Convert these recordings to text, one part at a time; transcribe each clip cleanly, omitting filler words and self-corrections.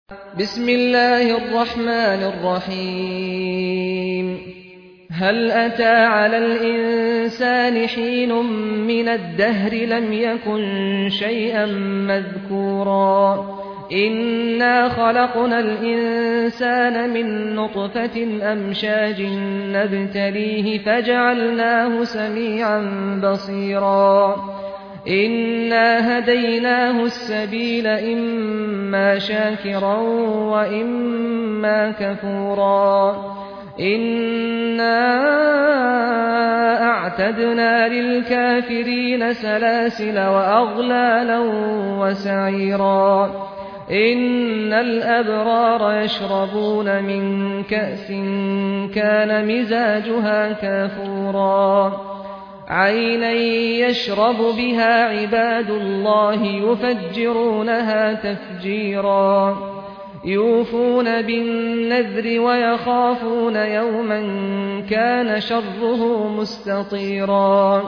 بسم الله الرحمن الرحيم هل أتى على الإنسان حين من الدهر لم يكن شيئا مذكورا إنا خلقنا الإنسان من نطفة أمشاج نبتليه فجعلناه سميعا بصيرا إنا هديناه السبيل إما شاكرا وإما كفورا إنا أعتدنا للكافرين سلاسل وأغلالا وسعيرا إن الأبرار يشربون من كأس كان مزاجها كافورا عينا يشرب بها عباد الله يفجرونها تفجيرا يوفون بالنذر ويخافون يوما كان شره مستطيرا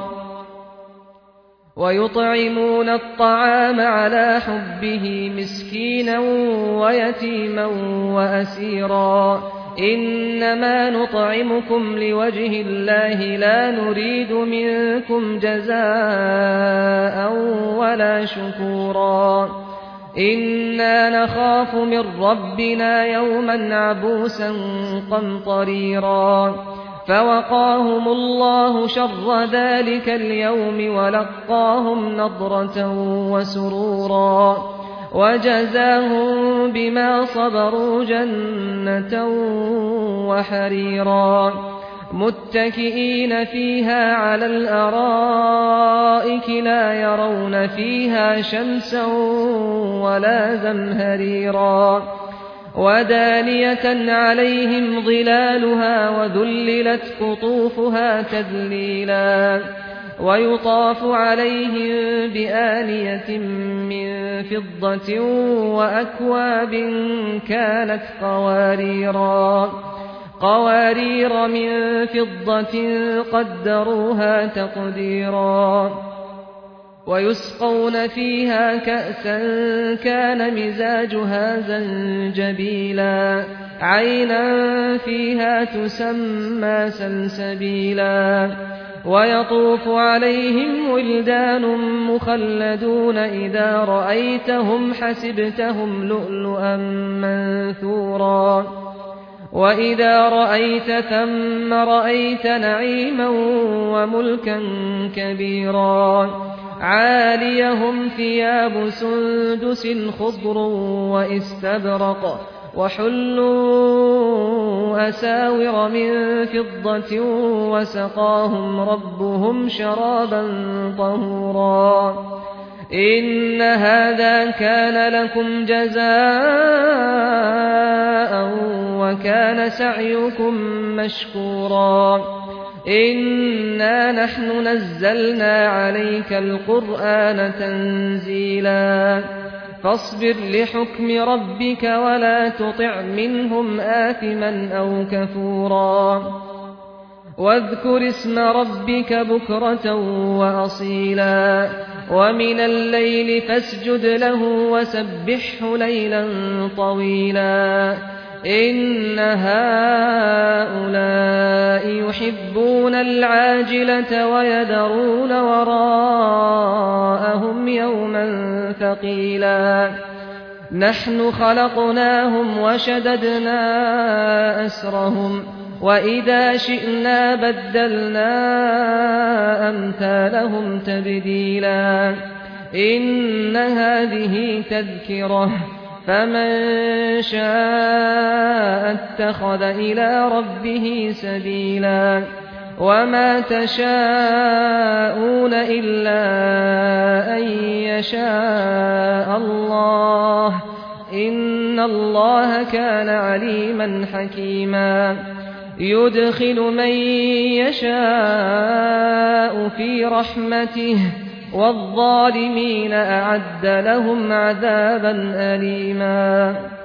ويطعمون الطعام على حبه مسكينا ويتيما وأسيرا إنما نطعمكم لوجه الله لا نريد منكم جزاء ولا شكورا إنا نخاف من ربنا يوما عبوسا قمطريرا فوقاهم الله شر ذلك اليوم ولقاهم نضرة وسرورا وجزاهم بما صبروا جنة وحريرا متكئين فيها على الأرائك لا يرون فيها شمسا ولا زمهريرا ودانية عليهم ظلالها وذللت قطوفها تذليلا ويطاف عليهم بآنية من فضة وأكواب كانت قوارير من فضة قدروها تقديرا ويسقون فيها كأسا كان مزاجها زنجبيلا عينا فيها تسمى سلسبيلا ويطوف عليهم ولدان مخلدون إذا رأيتهم حسبتهم لؤلؤا منثورا وإذا رأيت ثم رأيت نعيما وملكا كبيرا عاليهم ثياب سندس خضر واستبرق وحلوا أساور من فضة وسقاهم ربهم شرابا طهورا إن هذا كان لكم جزاء وكان سعيكم مشكورا إنا نحن نزلنا عليك القرآن تنزيلا فاصبر لحكم ربك ولا تطع منهم آثما أو كفورا واذكر اسم ربك بكرة وأصيلا ومن الليل فاسجد له وسبحه ليلا طويلا إن هؤلاء يحبون العاجلة ويذرون وراءهم يوما ثقيلا نحن خلقناهم وشددنا أسرهم وإذا شئنا بدلنا أمثالهم تبديلا إن هذه تذكرة فمن شاء اتخذ إلى ربه سبيلا وما تشاءون إلا أن يشاء الله إن الله كان عليما حكيما يدخل من يشاء في رحمته والظالمين أعد لهم عذابا أليما